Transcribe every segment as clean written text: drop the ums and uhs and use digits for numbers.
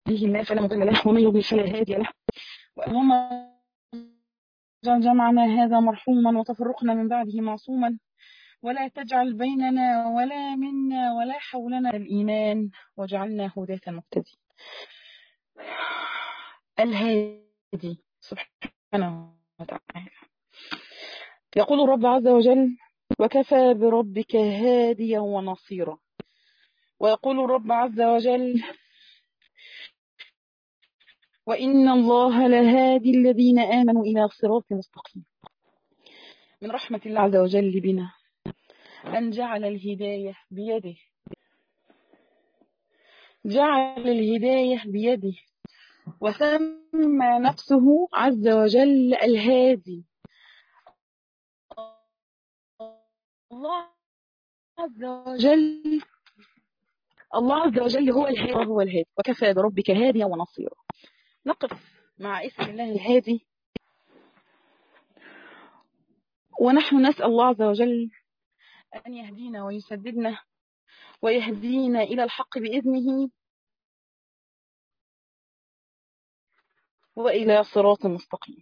الله فلا مضل له ومن يضلل فلا هادي له. اللهم اجعل جمعنا هذا مرحوما وتفرقنا من بعده معصوما، ولا تجعل بيننا ولا منا ولا حولنا الإيمان، واجعلنا هداة مهتدين. الهادي سبحانه وتعالى يقول الرب عز وجل: وكفى بربك هاديا ونصيرا. ويقول الرب عز وجل: وإن الله لهادي الذين آمنوا إلى صراط مستقيم. من رحمة الله عز وجل بنا أن جعل الهداية بيده، جعل الهداية بيده، وسمى نفسه عز وجل الهادي. الله عز وجل هو الهادي وهو الهادي، وكفى بربك هاديا ونصيرا. نقف مع اسم الله الهادي ونحن نسأل الله عز وجل أن يهدينا ويسددنا ويهدينا إلى الحق بإذنه وإلى صراط مستقيم.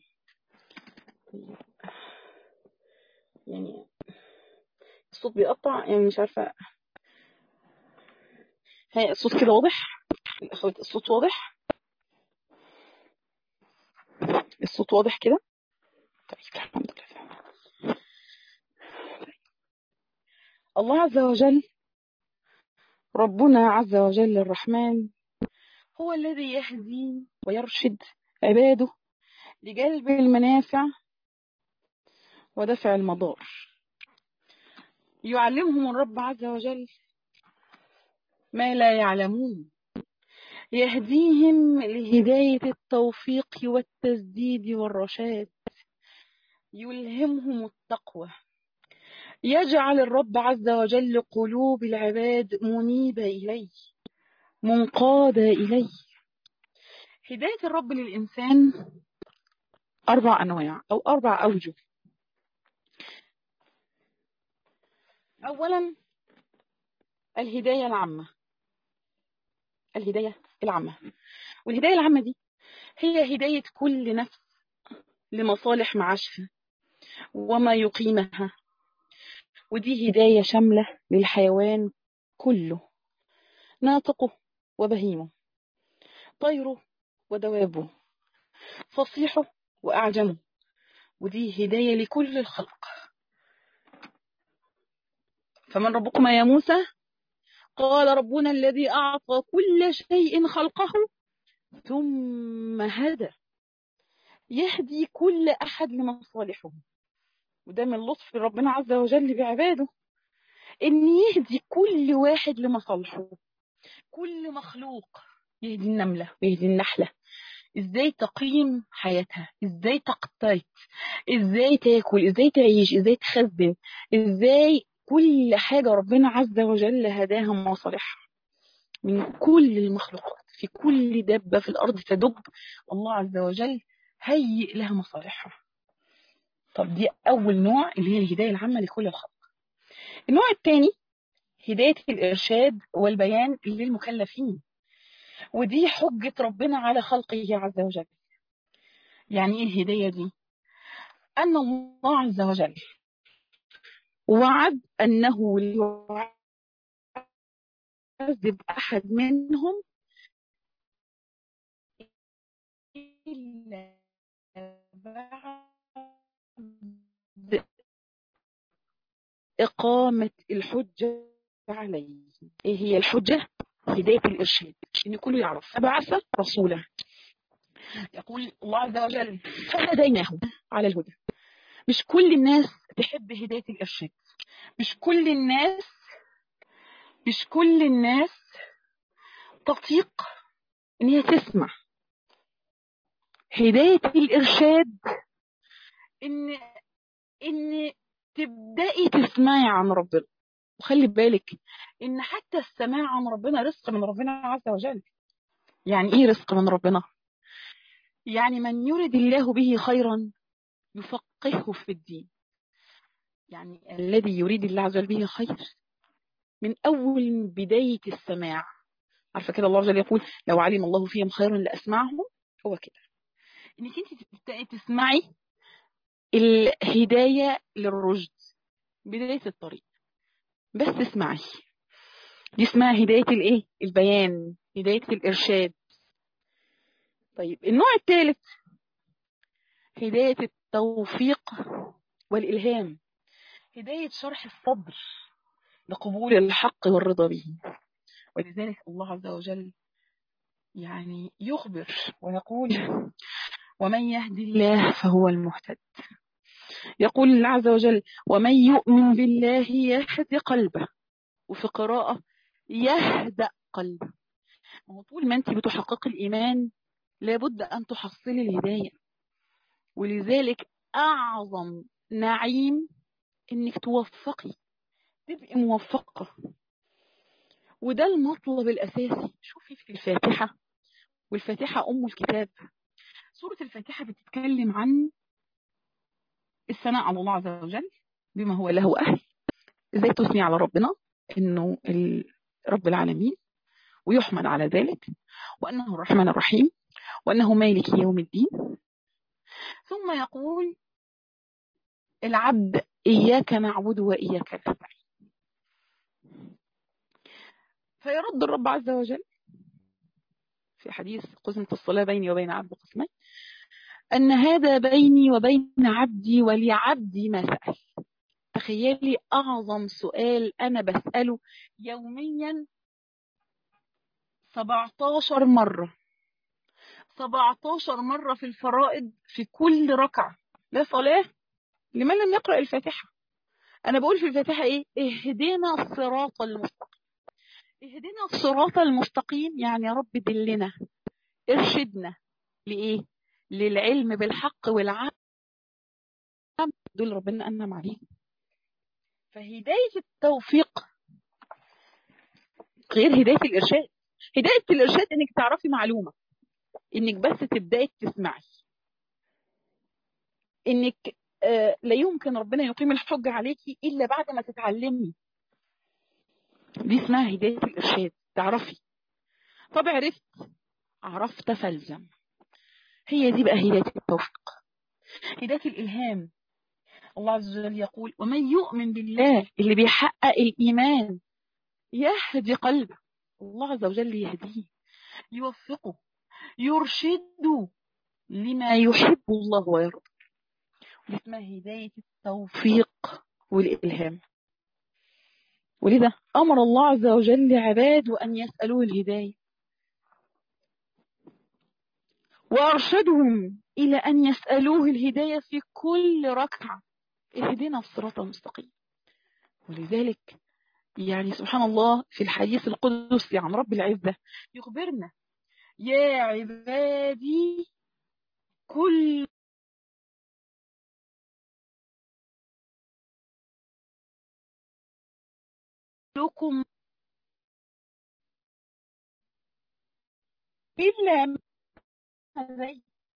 يعني الصوت بيقطع، يعني مش عارفة. هي الصوت كده واضح؟ الأخوات الصوت واضح؟ الصوت واضح كده؟ طيب الحمد لله. الله عز وجل، ربنا عز وجل الرحمن، هو الذي يهدي ويرشد عباده لجلب المنافع ودفع المضار. يعلمهم الرب عز وجل ما لا يعلمون، يهديهم لهداية التوفيق والتسديد والرشاد، يلهمهم التقوى، يجعل الرب عز وجل قلوب العباد منيبة إليه منقادة إليه. هداية الرب للإنسان 4 أنواع أو 4 أوجه. أولا الهداية العامة. الهداية العامة، والهداية العامة دي هي هداية كل نفس لمصالح معاشها وما يقيمها، ودي هداية شاملة للحيوان كله، ناطقه وبهيمه، طيره ودوابه، فصيحه وأعجمه، ودي هداية لكل الخلق. فمن ربكما يا موسى؟ قال ربنا الذي أعطى كل شيء خلقه ثم هدى، يهدي كل أحد لمصالحه. وده من لطف ربنا عز وجل بعباده، إن يهدي كل واحد لمصالحه. كل مخلوق يهدي النملة ويهدي النحلة ازاي تقيم حياتها، ازاي تقتات، ازاي تاكل، ازاي تعيش، ازاي تخزن، ازاي كل حاجة ربنا عز وجل هداها مصالحها. من كل المخلوقات، في كل دابة في الأرض تدب، الله عز وجل هيئ لها مصالحها. طب دي أول نوع اللي هي الهداية العامة لكل الخلق. النوع الثاني هداية الإرشاد والبيان للمكلفين، ودي حجة ربنا على خلقه عز وجل. يعني ايه الهداية دي؟ أن الله عز وجل وعد أنه لا يعذب أحد منهم إلا بعد إقامة الحجة عليه. إيه هي الحجة؟ هداية الإرشاد، إن كله يعرف. فبعث رسوله، يقول الله عز وجل: فهديناه على الهدى. مش كل الناس تحب هداية الإرشاد، مش كل الناس تطيق إن هي تسمع. هداية الإرشاد إن تبدأي تسمعي عن ربنا. وخلي بالك إن حتى السماع عن ربنا رزق من ربنا عز وجل. يعني إيه رزق من ربنا؟ يعني من يرد الله به خيرا يفقهه في الدين. يعني الذي يريد الله عز وجل به خير من أول بداية السماع عارفة كده الله عز وجل يقول لو علم الله فيهم خيرا لأسمعهم. هو كده انك انت تبدأي تسمعي الهداية للرشد، بداية الطريق، بس اسمعي. دي اسمها هداية الايه؟ البيان، هداية الإرشاد. طيب النوع الثالث هداية التوفيق والإلهام، هداية شرح الصدر لقبول الحق والرضا به. ولذلك الله عز وجل يعني يخبر ويقول ومن يهدي الله فهو المهتد. يقول الله عز وجل ومن يؤمن بالله يهد قلبه، وفي قراءة يهدأ قلبه. طول ما انت بتحقق الإيمان لابد أن تحصلي الهداية. ولذلك أعظم نعيم إنك توفقي، تبقي موفقة، وده المطلب الأساسي. شوفي في الفاتحة، والفاتحة أم الكتاب، سورة الفاتحة بتتكلم عن الثناء على الله عز وجل بما هو له أهل، إزاي تثني على ربنا إنه رب العالمين ويحمد على ذلك، وأنه الرحمن الرحيم، وأنه مالك يوم الدين. ثم يقول العبد إياك نعبد وإياك نستعين. فيرد الرب عز وجل في حديث قسمة الصلاة بيني وبين عبد قسمين أن هذا بيني وبين عبدي ولعبدي ما سأل. تخيلي أعظم سؤال أنا بسأله يوميا 17 مرة، 17 مرة في الفرائض في كل ركعة لا صلاة لمن لم يقرأ الفاتحة. أنا بقول في الفاتحة إيه؟ اهدنا الصراط المستقيم. اهدنا الصراط المستقيم يعني يا رب دلنا، ارشدنا لإيه؟ للعلم بالحق والعمل دول ربنا أنعم عليهم. فهداية التوفيق غير هداية الإرشاد. هداية الإرشاد إنك تعرفي معلومة، إنك بس تبدأي تسمعي، إنك لا يمكن ربنا يقيم الحجة عليكي إلا بعد ما تتعلمي. دي اسمها هداية الإرشاد. تعرفي، طب عرفت فالزم. هي دي بقى هداية التوفيق. هداية الإلهام، الله عز وجل يقول ومن يؤمن بالله، اللي بيحقق الإيمان يهدي قلبه. الله عز وجل يهديه، يوفقه، يرشده لما يحب الله ويرضى. اسمها هداية التوفيق والإلهام. ولذا أمر الله عز وجل عباده أن يسألوه الهداية، وأرشدهم إلى أن يسألوه الهداية في كل ركعة. اهدنا الصراط المستقيم. ولذلك يعني سبحان الله في الحديث القدسي عن رب العزة يخبرنا يا عبادي كلكم إلا من هديت،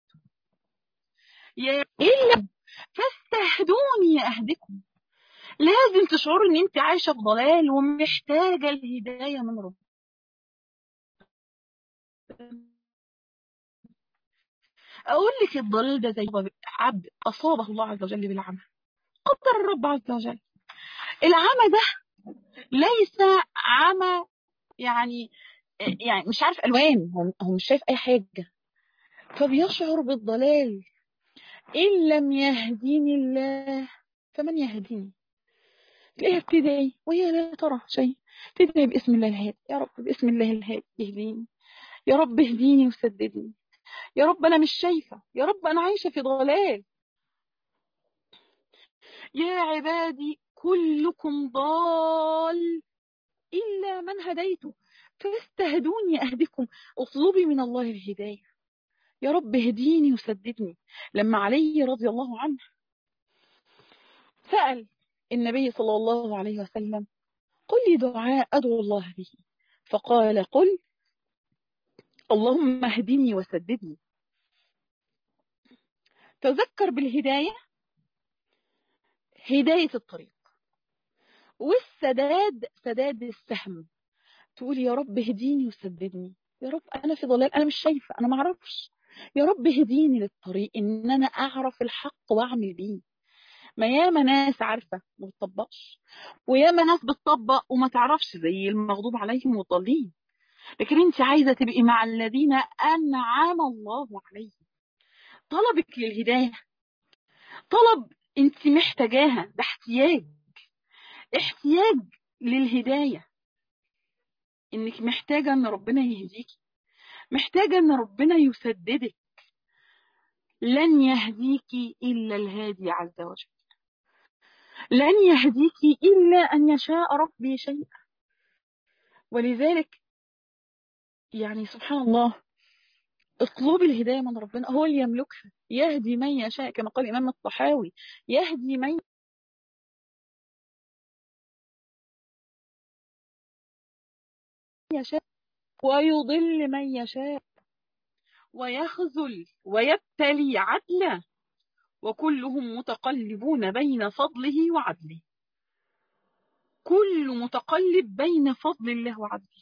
يا إلا فاستهدوني أهدكم. لازم تشعروا ان انت عايشة في ضلال ومحتاجة الهداية من ربنا. اقول لك الضلال ده زي عبد اصابه الله عز وجل بالعمى، قدر الرب عز وجل. العمى ده ليس عمى يعني مش عارف الوان، هو مش شايف اي حاجة، فبيشعر بالضلال. ان لم يهديني الله فمن يهديني. تلاقيها بتدعي وهي لا ترى شيء، تدعي باسم الله الهادي، يا رب باسم الله الهادي اهديني، يا رب اهديني وسددني، يا رب أنا مش شايفة، يا رب أنا عايشة في ضلال. يا عبادي كلكم ضال إلا من هديته فاستهدوني أهدكم. اطلبي من الله الهداية، يا رب اهديني وسددني. لما علي رضي الله عنه سأل النبي صلى الله عليه وسلم قل لي دعاء أدعو الله به، فقال قل اللهم اهدني وسددني. تذكر بالهداية هداية الطريق، والسداد سداد السهم. تقولي يا رب اهديني وسددني، يا رب انا في ضلال، انا مش شايفه، انا ما اعرفش، يا رب اهديني للطريق ان انا اعرف الحق واعمل بيه. ما ياما ناس عارفه ما بتطبقش، وياما ناس بتطبق وما تعرفش زي المغضوب عليهم والضالين. لكن انت عايزه تبقي مع الذين انعم الله عليهم. طلبك للهدايه طلب انت محتاجاها، ده احتياج، احتياج للهدايه، انك محتاجه ان ربنا يهديكي، محتاجه ان ربنا يسددك. لن يهديك الا الهادي عز وجل، لن يهديك الا ان يشاء ربي شيئا. ولذلك يعني سبحان الله، اطلبي الهدايه من ربنا، هو اللي يملكها، يهدي من يشاء كما قال الامام الطحاوي، يهدي من يشاء ويضل من يشاء ويخذل ويبتلي عدلا، وكلهم متقلبون بين فضله وعدله. كل متقلب بين فضل الله وعدله.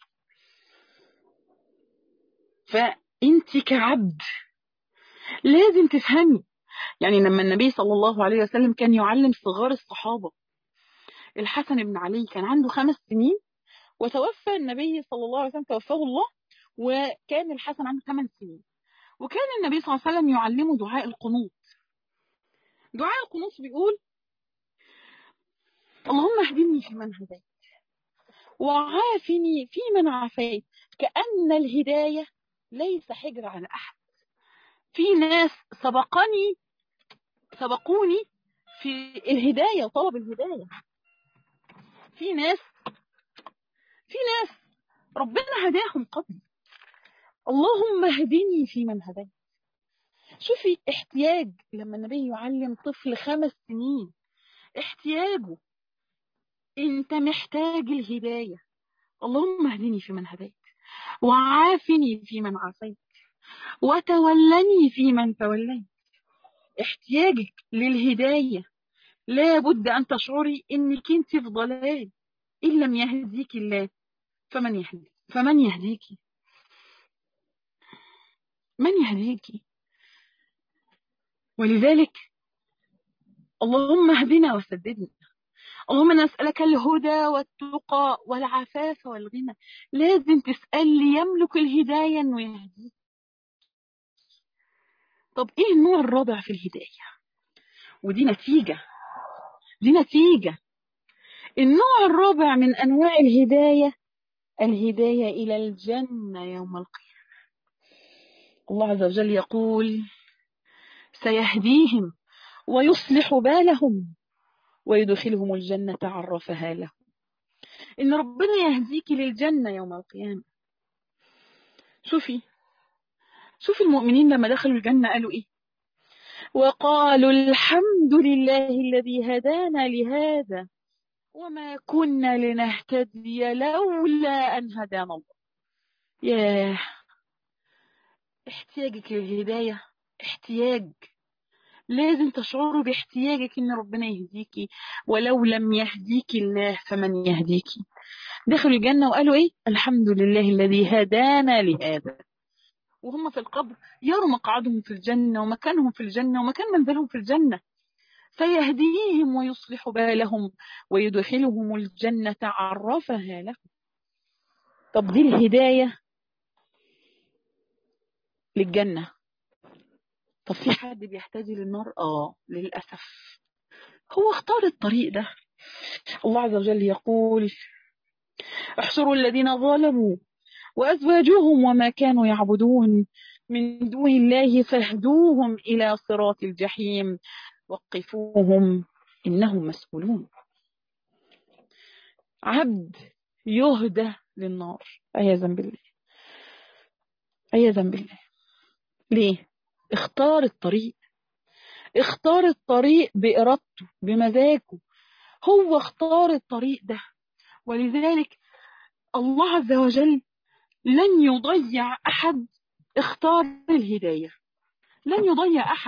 فانت كعبد لازم تفهمي. يعني لما النبي صلى الله عليه وسلم كان يعلم صغار الصحابة، الحسن بن علي كان عنده 5 سنين، وتوفى النبي صلى الله عليه وسلم، توفاه الله، وكان الحسن عنده 8 سنين. وكان النبي صلى الله عليه وسلم يعلمه دعاء القنوط. دعاء القنوط بيقول: اللهم اهدني فيمن هديت وعافني فيمن عافيت. كأن الهداية ليس حجر على أحد. في ناس سبقوني في الهداية وطلب الهداية. في ناس ربنا هداهم قبل. اللهم اهدني فيمن هديت. شوفي احتياج لما النبي يعلم طفل 5 سنين، احتياجه، انت محتاج الهداية. اللهم اهدني فيمن هديت وعافني فيمن عافيت وتولني فيمن توليت. احتياجك للهداية لا بد أن تشعري إنك أنت في ضلال. إن لم يهديك الله فمن يهديك؟ من يهديك؟ ولذلك اللهم اهدنا وسددنا. اللهم نسألك الهدى والتقى والعفاف والغنى. لازم تسألي يملك الهداية إنه يهديك. طب إيه النوع الرابع في الهداية؟ ودي نتيجة. النوع الرابع من أنواع الهداية، الهداية إلى الجنة يوم القيامة. الله عز وجل يقول: سيهديهم ويصلح بالهم ويدخلهم الجنة عرفها لهم. إن ربنا يهديك للجنة يوم القيامة. شوفي المؤمنين لما دخلوا الجنة قالوا إيه؟ وقالوا الحمد لله الذي هدانا لهذا وما كنا لنهتدي لولا أن هدانا الله. ياه، احتياجك للهداية احتياج. لازم تشعروا باحتياجك ان ربنا يهديكي. ولو لم يهديك الله فمن يهديكي؟ دخلوا الجنة وقالوا ايه؟ الحمد لله الذي هدانا لهذا. وهم في القبر يروا مقعدهم في الجنة ومكانهم في الجنة ومكان منزلهم في الجنة. سيهديهم ويصلح بالهم ويدخلهم الجنة عرفها لهم. طب دي الهداية للجنة. طب في حد بيحتاج للنار؟ للأسف. هو اختار الطريق ده. الله عز وجل يقول: احشروا الذين ظلموا وأزواجهم وما كانوا يعبدون من دون الله فاهدوهم إلى صراط الجحيم وقفوهم إنهم مسؤولون. عبد يهدى للنار عياذا بالله، عياذا بالله. ليه؟ اختار الطريق بإرادته بمزاجه. هو اختار الطريق ده. ولذلك الله عز وجل لن يضيع أحد اختار الهداية، لن يضيع أحد.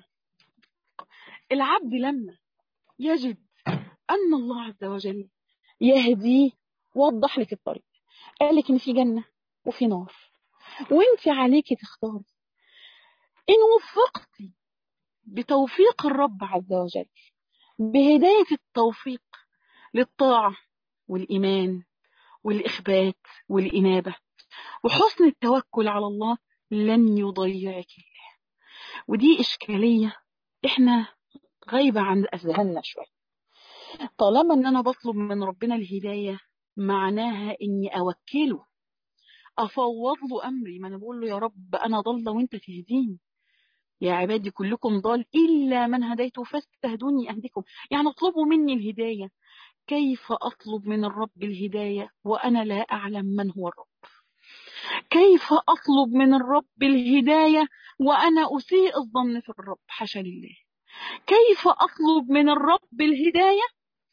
العبد لما يجد أن الله عز وجل يهديه، وضح لك الطريق، قال لك ان في جنة وفي نار، وانت عليكي تختاري. ان وفقتي بتوفيق الرب عز وجل، بهداية التوفيق للطاعة والإيمان والإخبات والإنابة وحسن التوكل على الله، لن يضيعك الله. ودي إشكالية إحنا غايبة عن أذهاننا شوية. طالما إن أنا بطلب من ربنا الهداية، معناها إني أوكله، أفوض له أمري. ما أنا بقول له يا رب أنا ضالة وأنت تهديني، يا عبادي كلكم ضال إلا من هديته فاستهدوني أهدكم. يعني اطلبوا مني الهداية. كيف أطلب من الرب الهداية وأنا لا أعلم من هو الرب؟ كيف أطلب من الرب الهداية وأنا أسيء الظن في الرب؟ حاشا لله. كيف أطلب من الرب الهداية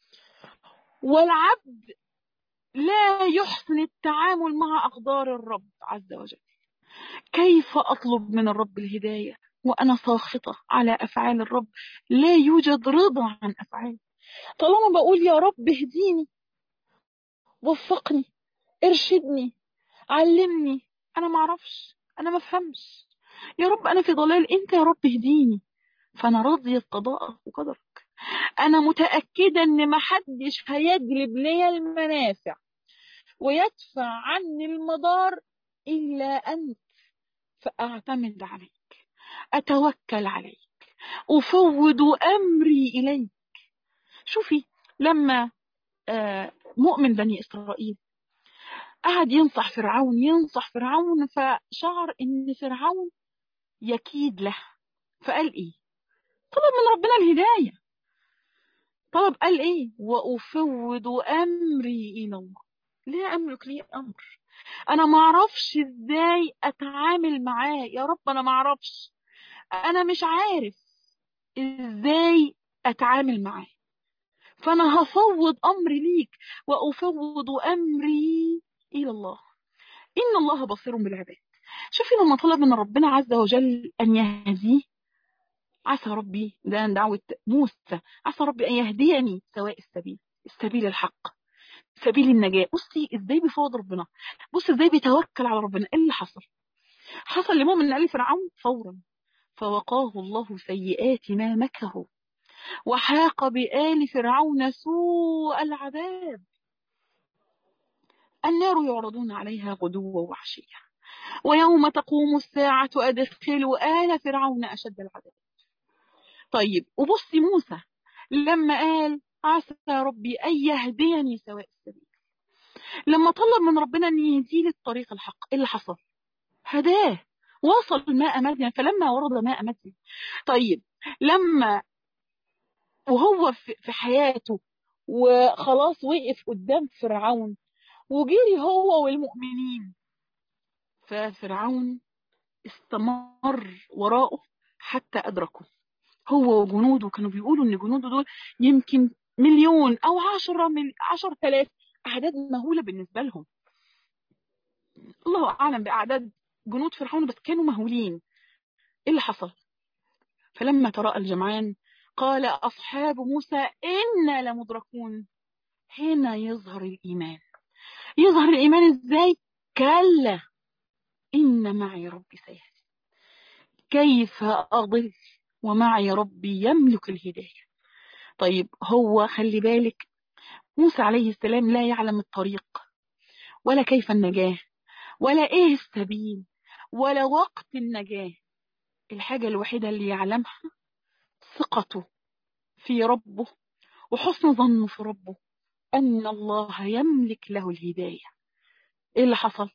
والعبد لا يحسن التعامل مع أقدار الرب عز وجل؟ كيف أطلب من الرب الهداية وأنا ساخطة على أفعال الرب، لا يوجد رضا عن أفعالي؟ طالما بقول يا رب اهديني، وفقني، ارشدني، علمني، أنا معرفش، أنا مفهمش، يا رب أنا في ضلال، أنت يا رب اهديني، فأنا راضية بقضائك وقدرك. أنا متأكدة إن محدش هيجلب لي المنافع ويدفع عني المضار إلا أنت، فأعتمد عليك، أتوكل عليك، أفوض أمري إليك. شوفي، لما مؤمن بني إسرائيل قعد ينصح فرعون، فشعر إن فرعون يكيد له، فقال إيه؟ طلب من ربنا الهداية. قال إيه؟ وأفوض أمري إلى الله. لا أملك لي أمر، أنا معرفش إزاي أتعامل معاه يا رب، أنا معرفش، أنا مش عارف إزاي أتعامل معاه، فأنا هفوض أمري ليك، وأفوض أمري إلى الله، إن الله بصير بالعباد. شوفي لما طلب من ربنا عز وجل أن يهديه، عسى ربي، ده دعوة موسى، عسى ربي أن يهديني سواء السبيل، السبيل الحق، سبيل النجاة. بصي إزاي بيفوض ربنا، بصي إزاي بيتوكل على ربنا. إيه اللي حصل لمؤمن آل فرعون؟ فورا فوقاه الله سيئات ما مكروا وحاق بآل فرعون سوء العذاب، النار يعرضون عليها غدوا وعشيا ويوم تقوم الساعة أدخلوا آل فرعون أشد العذاب. طيب وبصي موسى لما قال عسى ربي أن يهديني سواء السبيل، لما طلب من ربنا أن يهديه الطريق الحق، إيه اللي حصل؟ هداه، وصل ماء مدين، فلما ورد ماء مدين. طيب لما وهو في حياته وخلاص وقف قدام فرعون وجري هو والمؤمنين، ففرعون استمر وراءه حتى أدركه، هو وجنوده. كانوا بيقولوا إن جنوده دول يمكن مليون أو 10,000، أعداد مهولة بالنسبة لهم، الله أعلم بأعداد جنود فرعون، بس كانوا مهولين. إيه اللي حصل؟ فلما تراءى الجمعان قال أصحاب موسى إنا لمدركون. هنا يظهر الإيمان. يظهر الإيمان إزاي؟ كلا إن معي ربي سيهدي. كيف أضل ومعي ربي يملك الهداية؟ طيب هو خلي بالك، موسى عليه السلام لا يعلم الطريق ولا كيف النجاة ولا إيه السبيل ولا وقت النجاة. الحاجة الوحيدة اللي يعلمها ثقته في ربه وحسن ظنه في ربه أن الله يملك له الهداية. إيه اللي حصل؟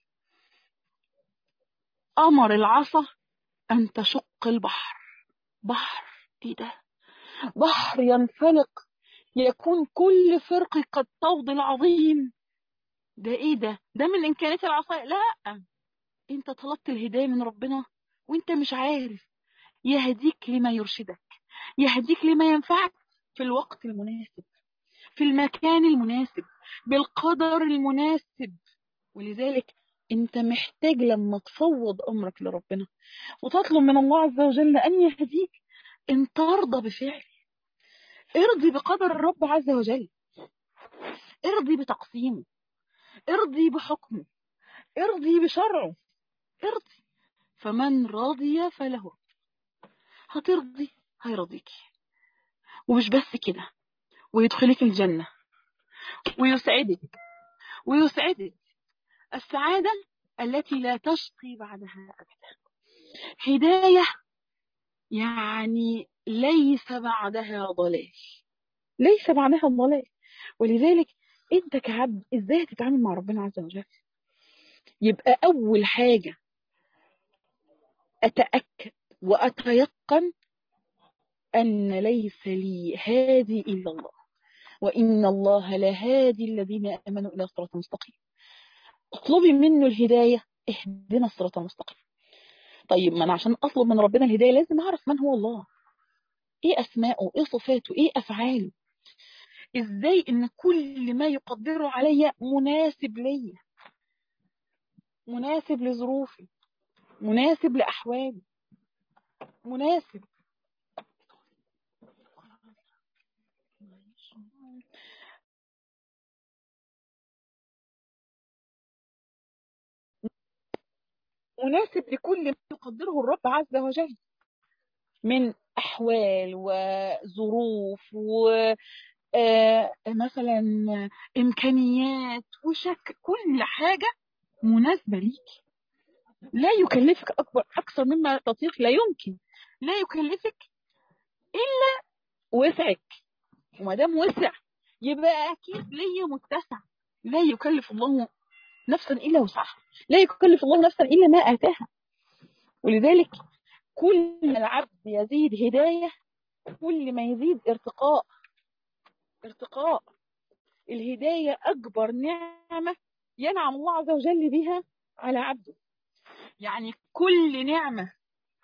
أمر العصا أن تشق البحر. بحر، إيه ده؟ بحر ينفلق، يكون كل فرق كالطود العظيم. ده إيه ده؟ ده من إمكانيات العصا؟ لا، أنت طلبت الهداية من ربنا وأنت مش عارف، يهديك لما يرشدك، يهديك لما ينفعك في الوقت المناسب، في المكان المناسب، بالقدر المناسب. ولذلك انت محتاج لما تفوض امرك لربنا وتطلب من الله عز وجل ان يهديك، ان ترضى بفعل، ارضي بقدر الرب عز وجل. ارضي بتقسيمه، ارضي بحكمه، ارضي بشرعه، ارضي. فمن رضي فله. هترضي هيرضيكي، ومش بس كده، ويدخلك الجنة ويسعدك ويسعدك السعادة التي لا تشقي بعدها أبدا. هداية يعني ليس بعدها ضلال، ليس بعدها ضلال. ولذلك انت كعبد ازاي تتعامل مع ربنا عز وجل؟ يبقى اول حاجة اتأكد واتيقن ان ليس لي هادي الا الله، وان الله لهادي الذين امنوا الى صراط مستقيم. اطلبي منه الهداية، اهدنا الصراط المستقيم. طيب ما انا عشان اطلب من ربنا الهداية لازم اعرف من هو الله، ايه اسماءه، ايه صفاته، ايه افعاله، ازاي ان كل ما يقدره عليا مناسب ليا، مناسب لظروفي، مناسب لاحوالي، مناسب. مناسب لكل ما يقدره الرب عز وجل من احوال وظروف مثلا امكانيات وشك، كل حاجه مناسبه ليك. لا يكلفك اكثر مما تطيق، لا يمكن، لا يكلفك الا وسعك. وما دام وسع يبقى اكيد ليا متسع. لا يكلف الله نفسا الا وسعها، لا يكلف الله نفسا الا ما اتاها. ولذلك كل ما العبد يزيد هدايه كل ما يزيد ارتقاء. ارتقاء الهدايه اكبر نعمه ينعم الله عز وجل بها على عبده. يعني كل نعمه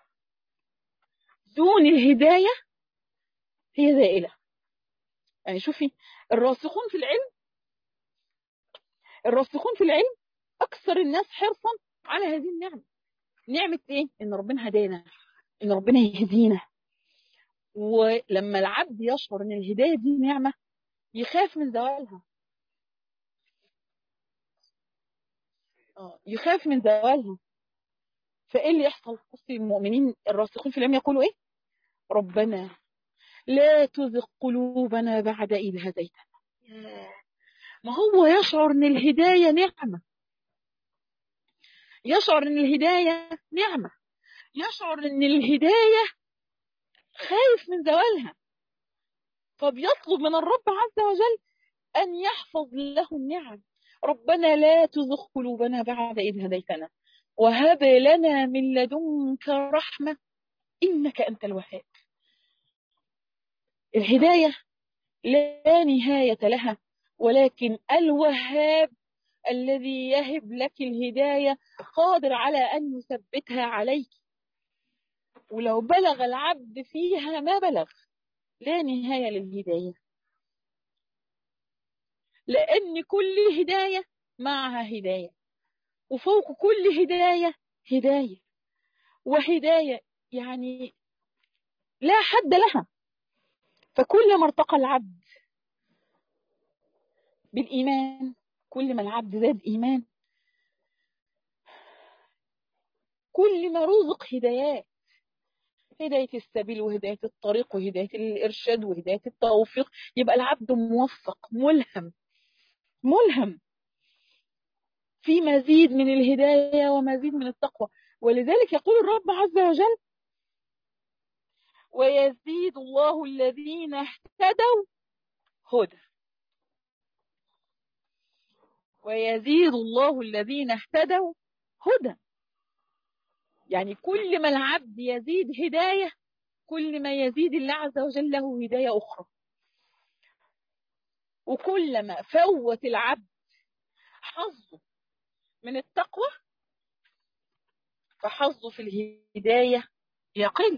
دون الهدايه هي زائله. يعني شوفي الراسخون في العلم، الراسخون في العلم اكثر الناس حرصا على هذه النعمه. نعمه ايه؟ ان ربنا هدانا، ان ربنا يهدينا. ولما العبد يشعر ان الهدايه دي نعمه يخاف من زوالها. يخاف من زوالها. فايه اللي يحصل؟ بصي المؤمنين الراسخون في العلم يقولوا ايه؟ ربنا لا تزغ قلوبنا بعد إذ هديتنا. ما هو يشعر ان الهدايه نعمه، يشعر ان الهدايه نعمه، يشعر ان الهدايه خايف من زوالها، فبيطلب من الرب عز وجل أن يحفظ له النعم. ربنا لا تزغ قلوبنا بعد إذ هديتنا وهب لنا من لدنك رحمة إنك أنت الوهاب. الهداية لا نهاية لها، ولكن الوهاب الذي يهب لك الهداية قادر على أن يثبتها عليك. ولو بلغ العبد فيها ما بلغ لا نهاية للهداية، لأن كل هداية معها هداية، وفوق كل هداية هداية، وهداية يعني لا حد لها. فكل ما ارتقى العبد بالإيمان، كل ما العبد زاد إيمان، كل ما رزق هدايات، هداية السبيل وهداية الطريق وهداية الإرشاد وهداية التوفيق، يبقى العبد موفق ملهم، ملهم في مزيد من الهداية ومزيد من التقوى. ولذلك يقول الرب عز وجل ويزيد الله الذين اهتدوا هدى. ويزيد الله الذين اهتدوا هدى. يعني كل ما العبد يزيد هداية كل ما يزيد الله عز وجل له هداية أخرى. وكلما فوت العبد حظه من التقوى فحظه في الهداية يقل.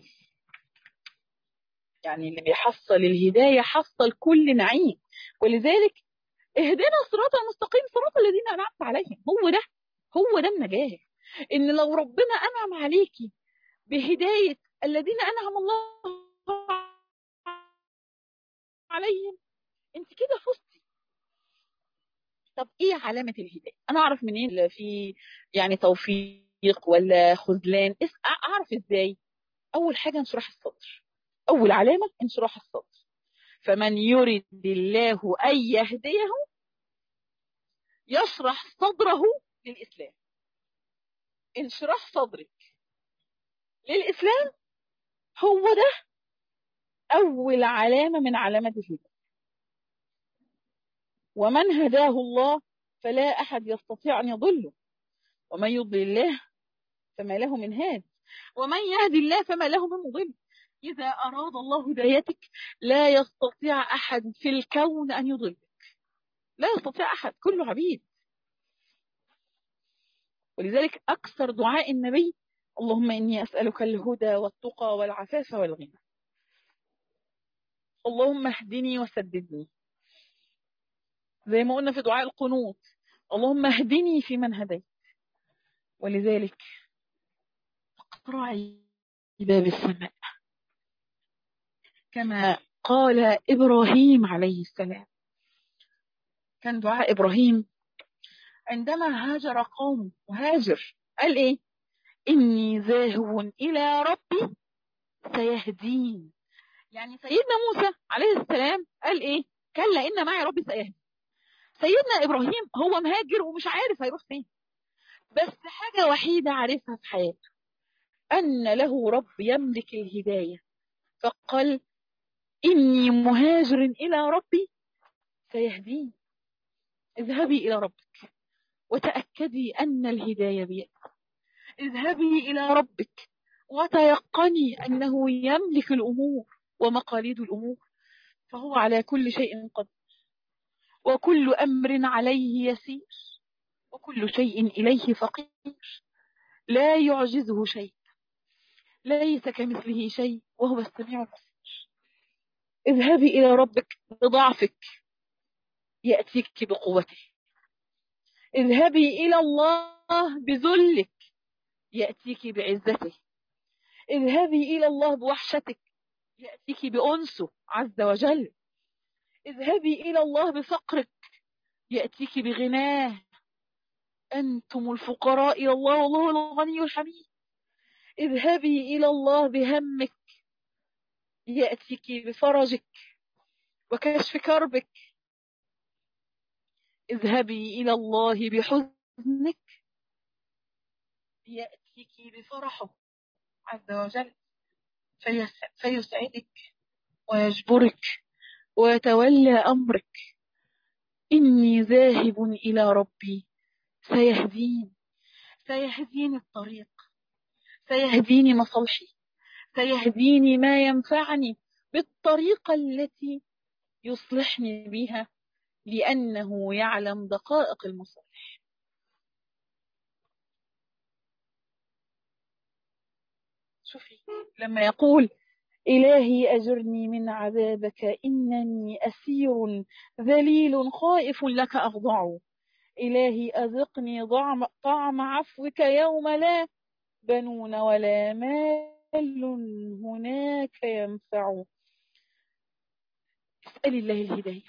يعني اللي بيحصل الهداية حصل كل نعيم. ولذلك اهدنا الصراط المستقيم صراط الذين أنعمت عليهم. هو ده النجاة. إن لو ربنا أنعم عليكي بهداية الذين أنعم الله عليهم انت كده فزتي. طب ايه علامة الهداية؟ انا اعرف منين اللي في يعني توفيق ولا خذلان؟ اعرف ازاي؟ اول حاجة انشراح الصدر. اول علامة انشراح الصدر. فمن يرد الله ان يهديه يشرح صدره للاسلام. انشراح صدرك للاسلام هو ده اول علامة من علامات الهداية. ومن هداه الله فلا احد يستطيع ان يضله، ومن يضلل الله فما له من هاد، ومن يهدي الله فما له من مضل. إذا أراد الله هدايتك لا يستطيع أحد في الكون أن يضلك، لا يستطيع أحد، كله عبيد. ولذلك أكثر دعاء النبي: اللهم إني أسألك الهدى والتقى والعفاف والغنى. اللهم اهدني وسددني، زي ما قلنا في دعاء القنوت: اللهم اهدني في من هديت. ولذلك اقرعي باب السماء كما قال إبراهيم عليه السلام. كان دعاء إبراهيم عندما هاجر قومه، وهاجر قال إيه؟ إني ذاهب إلى ربي سيهدين. يعني سيدنا موسى عليه السلام قال إيه؟ كلا إن معي ربي سيهدين. سيدنا إبراهيم هو مهاجر ومش عارف هيروح فين، بس حاجة وحيدة عارفها في حياته: أن له رب يملك الهداية. فقال إني مهاجر إلى ربي سيهدين. اذهبي إلى ربك وتأكدي أن الهداية بيده. اذهبي إلى ربك وتيقني أنه يملك الأمور ومقاليد الأمور، فهو على كل شيء قدير، وكل أمر عليه يسير، وكل شيء إليه فقير، لا يعجزه شيء، ليس كمثله شيء، وهو السميع البصير. اذهبي إلى ربك بضعفك يأتيك بقوته. اذهبي إلى الله بذلك يأتيك بعزته. اذهبي إلى الله بوحشتك يأتيك بأنسه عز وجل. اذهبي إلى الله بفقرك يأتيك بغناه. أنتم الفقراء إلى الله والله الغني الحميد. اذهبي إلى الله بهمك يأتيك بفرجك وكشف كربك. اذهبي إلى الله بحزنك يأتيك بفرحه عز وجل، فيسعدك ويجبرك ويتولى أمرك. إني ذاهب إلى ربي سيهدين. سيهديني الطريق، سيهديني مصالحي، سيهديني ما ينفعني بالطريقة التي يصلحني بها، لأنه يعلم دقائق المصالح. شوفي لما يقول: إلهي أجرني من عذابك إنني أسير ذليل خائف لك أخضع. إلهي أذقني طعم عفوك يوم لا بنون ولا مال هناك ينفع. اسألي الله الهداية،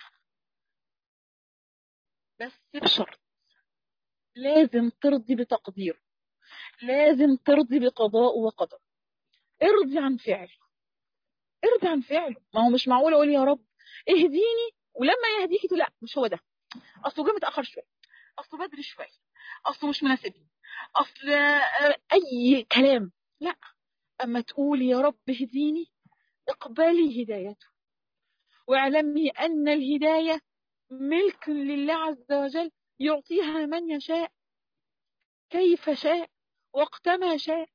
بس بشرط: لازم ترضي بتقديره، لازم ترضي بقضاء وقدر. ارضي عن فعل، ارضي عن فعل. ما هو مش معقول اقول يا رب اهديني ولما يهديكي تقول لا مش هو ده، اصله جه متاخر شويه، اصله بدري شويه، اصله مش مناسبني، اصل اي كلام. لا، اما تقولي يا رب اهديني اقبلي هدايته، واعلمي ان الهدايه ملك لله عز وجل، يعطيها من يشاء كيف شاء وقتما شاء.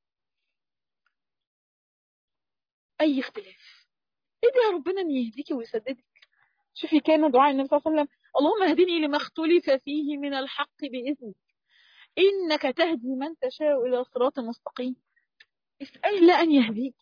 اي اختلاف ادعي ربنا ان يهديكي ويسددك. شوفي كان دعاء النبي صلى الله عليه وسلم: اللهم اهدني لما اختلف فيه من الحق بإذنك إنك تهدي من تشاء إلى صراط مستقيم. اسألي الله أن يهديك.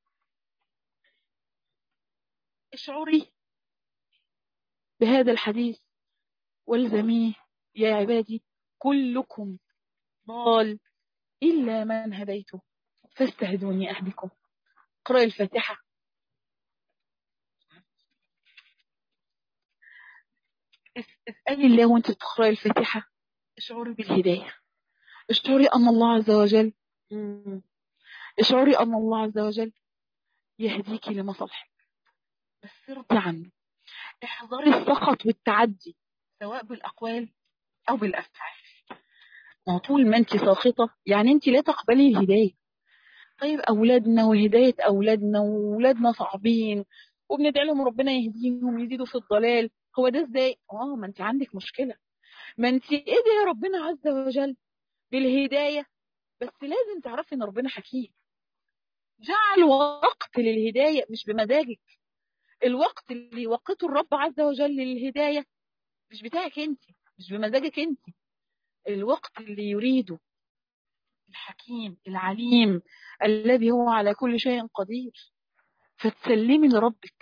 اشعري بهذا الحديث والزميه: يا عبادي كلكم ضال إلا من هديته فاستهدوني أهدكم. اقرأي الفاتحة. اسألي الله وانت بتقرأي الفاتحة، اشعري بالهداية، اشعري أن الله عز وجل مم. اشعري أن الله عز وجل يهديكي لمصالحك، بس ارضي عنه. احذري السخط والتعدي سواء بالأقوال أو بالأفعال. ما طول ما انت ساخطة يعني انت لا تقبلي الهداية. طيب أولادنا وهداية أولادنا، وأولادنا صعبين وبندعي لهم ربنا يهديهم يزيدوا في الضلال، هو ده ازاي؟ ما انت عندك مشكلة. ما انت ادعي ربنا عز وجل بالهداية، بس لازم تعرفي ان ربنا حكيم، جعل وقت للهداية مش بمزاجك. الوقت اللي وقته الرب عز وجل للهداية مش بتاعك انت، مش بمزاجك انت. الوقت اللي يريده الحكيم العليم الذي هو على كل شيء قدير. فتسلمي لربك،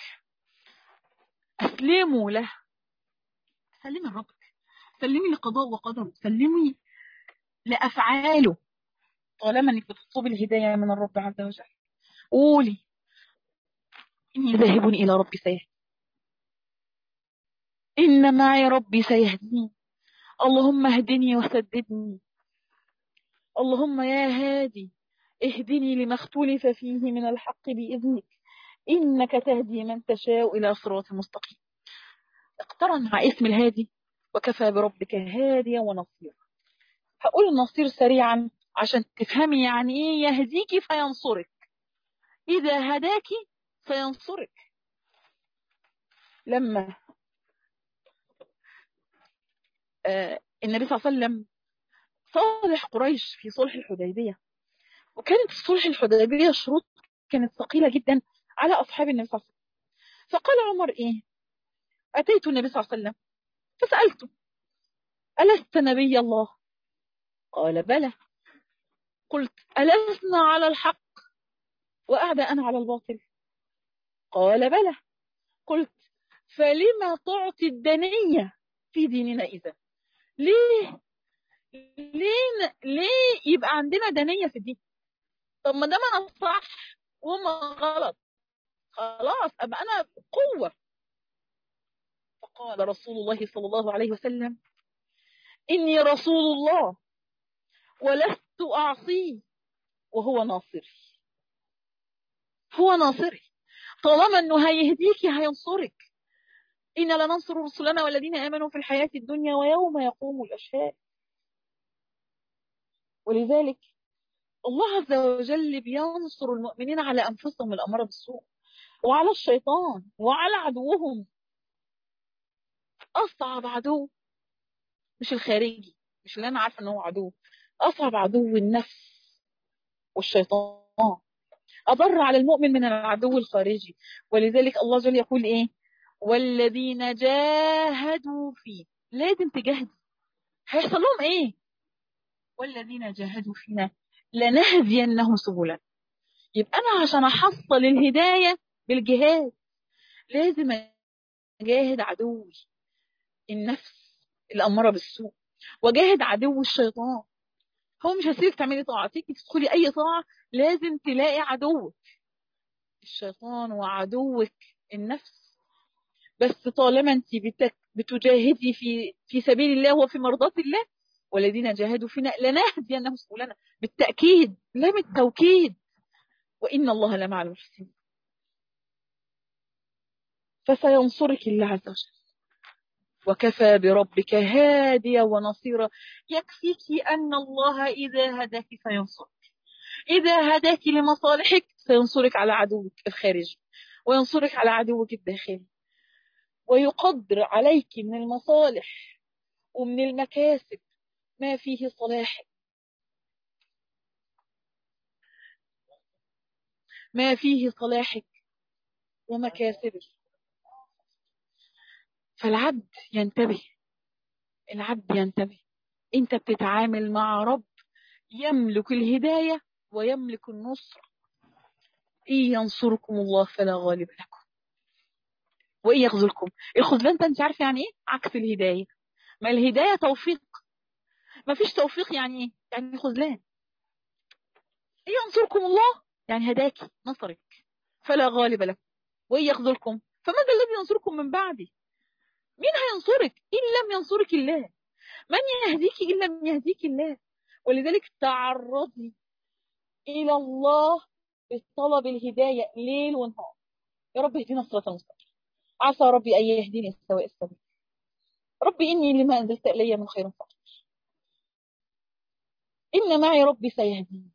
اسلموا له، سلمي لربك، سلمي لقضاء وقدره، سلمي لافعاله. طالما انك بتطلبي الهدايه من الرب عز وجل، قولي اني ذاهب الى ربي سيهدين، ان معي ربي سيهدين، اللهم اهدني وسددني، اللهم يا هادي اهدني لما اختلف فيه من الحق باذنك، انك تهدي من تشاء الى صراط مستقيم. اقترن مع اسم الهادي، وكفى بربك هاديا ونصيرا. هقول النصير سريعا عشان تفهمي يعني ايه يهديكي فينصرك. اذا هداكي سينصرك. لما النبي صلى الله عليه وسلم صالح قريش في صلح الحديبية، وكانت صلح الحديبية شروط كانت ثقيلة جدا على أصحاب النبي صلى الله عليه وسلم. فقال عمر إيه؟ أتيت النبي صلى الله عليه وسلم فسألته: ألست نبي الله؟ قال: بلى. قلت: ألسنا على الحق وأعداءنا على الباطل؟ قال: بلى. قلت: فلما تعطي الدنية في ديننا إذا؟ ليه ليه يبقى عندنا دنية في الدين؟ طب ما دام أنا صح وما غلط، خلاص أبقى أنا قوة. فقال رسول الله صلى الله عليه وسلم: إني رسول الله ولست أعصيه وهو ناصري. هو ناصري، طالما أنه هيهديك هينصرك. إن لننصر رسلنا والذين آمنوا في الحياة الدنيا ويوم يقوم الأشهاد. ولذلك الله عز وجل بينصر المؤمنين على أنفسهم الأمارة بالسوء، وعلى الشيطان، وعلى عدوهم. أصعب عدو مش الخارجي، مش اللي أنا عارفة أنه عدو، أصعب عدو النفس والشيطان، أضر على المؤمن من العدو الخارجي. ولذلك الله جل يقول إيه؟ والذين جاهدوا فيه. لازم تجاهد. هيحصل لهم إيه؟ والذين جاهدوا فينا لنهدينهم سبلنا. يبقى أنا عشان أحصل الهداية بالجهاد لازم أجاهد عدوي النفس الأمارة بالسوء، وجاهد عدو الشيطان. هو مش هسيبك تعملي طاعة، تيجي تدخلي أي طاعة لازم تلاقي عدوك الشيطان وعدوك النفس. بس طالما انت بتجاهدي في سبيل الله وفي مرضاة الله، والذين جاهدوا فينا لنهدينهم سبلنا، بالتأكيد، لام التوكيد، وإن الله لمع المحسنين. فسينصرك الله عز وجل، وكفى بربك هاديا ونصيرا. يكفيك أن الله إذا هداك سينصرك، إذا هداك لمصالحك سينصرك على عدوك الخارجي، وينصرك على عدوك الداخلي، ويقدر عليك من المصالح ومن المكاسب ما فيه صلاحك، ما فيه صلاحك ومكاسبك. فالعبد ينتبه، العبد ينتبه. انت بتتعامل مع رب يملك الهداية ويملك النصر. إن ينصركم الله فلا غالب لكم، وإن يخذلكم. الخذلان ده انت عارف يعني ايه؟ عكس الهداية. ما الهداية توفيق، ما فيش توفيق يعني ايه؟ يعني خذلان. إن ينصركم الله يعني هداكي نصرك فلا غالب لكم، وإن يخذلكم فماذا الذي ينصركم من بعدي؟ مين هينصرك إن لم ينصرك الله؟ من يهديك إن لم يهديك الله؟ ولذلك تعرضي إلى الله بطلب الهداية ليل ونهار. يا رب اهدنا الصراط المستقيم، عسى ربي أن يهديني سواء السبيل، ربي إني لما أنزلت إلي من خير فقير، إن معي ربي سيهديني،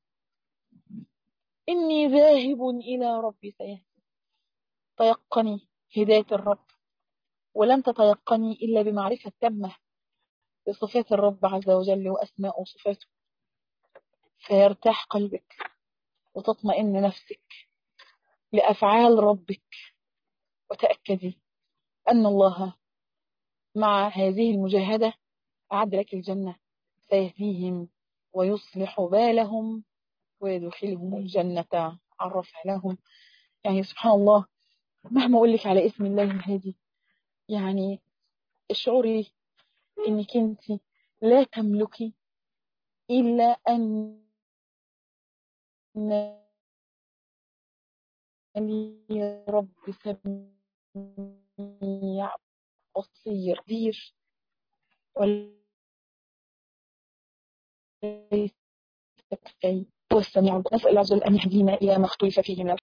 إني ذاهب إلى ربي سيهديني. تيقني هداية الرب، ولن تتيقني إلا بمعرفة تامة بصفات الرب عز وجل وأسماء وصفاته، فيرتاح قلبك وتطمئن نفسك لأفعال ربك، وتأكدي أن الله مع هذه المجاهدة أعد لك الجنة، سيهديهم ويصلح بالهم ويدخلهم الجنة عرفها لهم. يعني سبحان الله، مهما أقول لك على اسم الله الهادي، يعني اشعري إنك أنت لا تملكي إلا أن لي رب سميع بصير قدير، وليس كشيء، هو السميع. نسأل الله عز وجل أن يهدينا إلى ما اختلف فيه من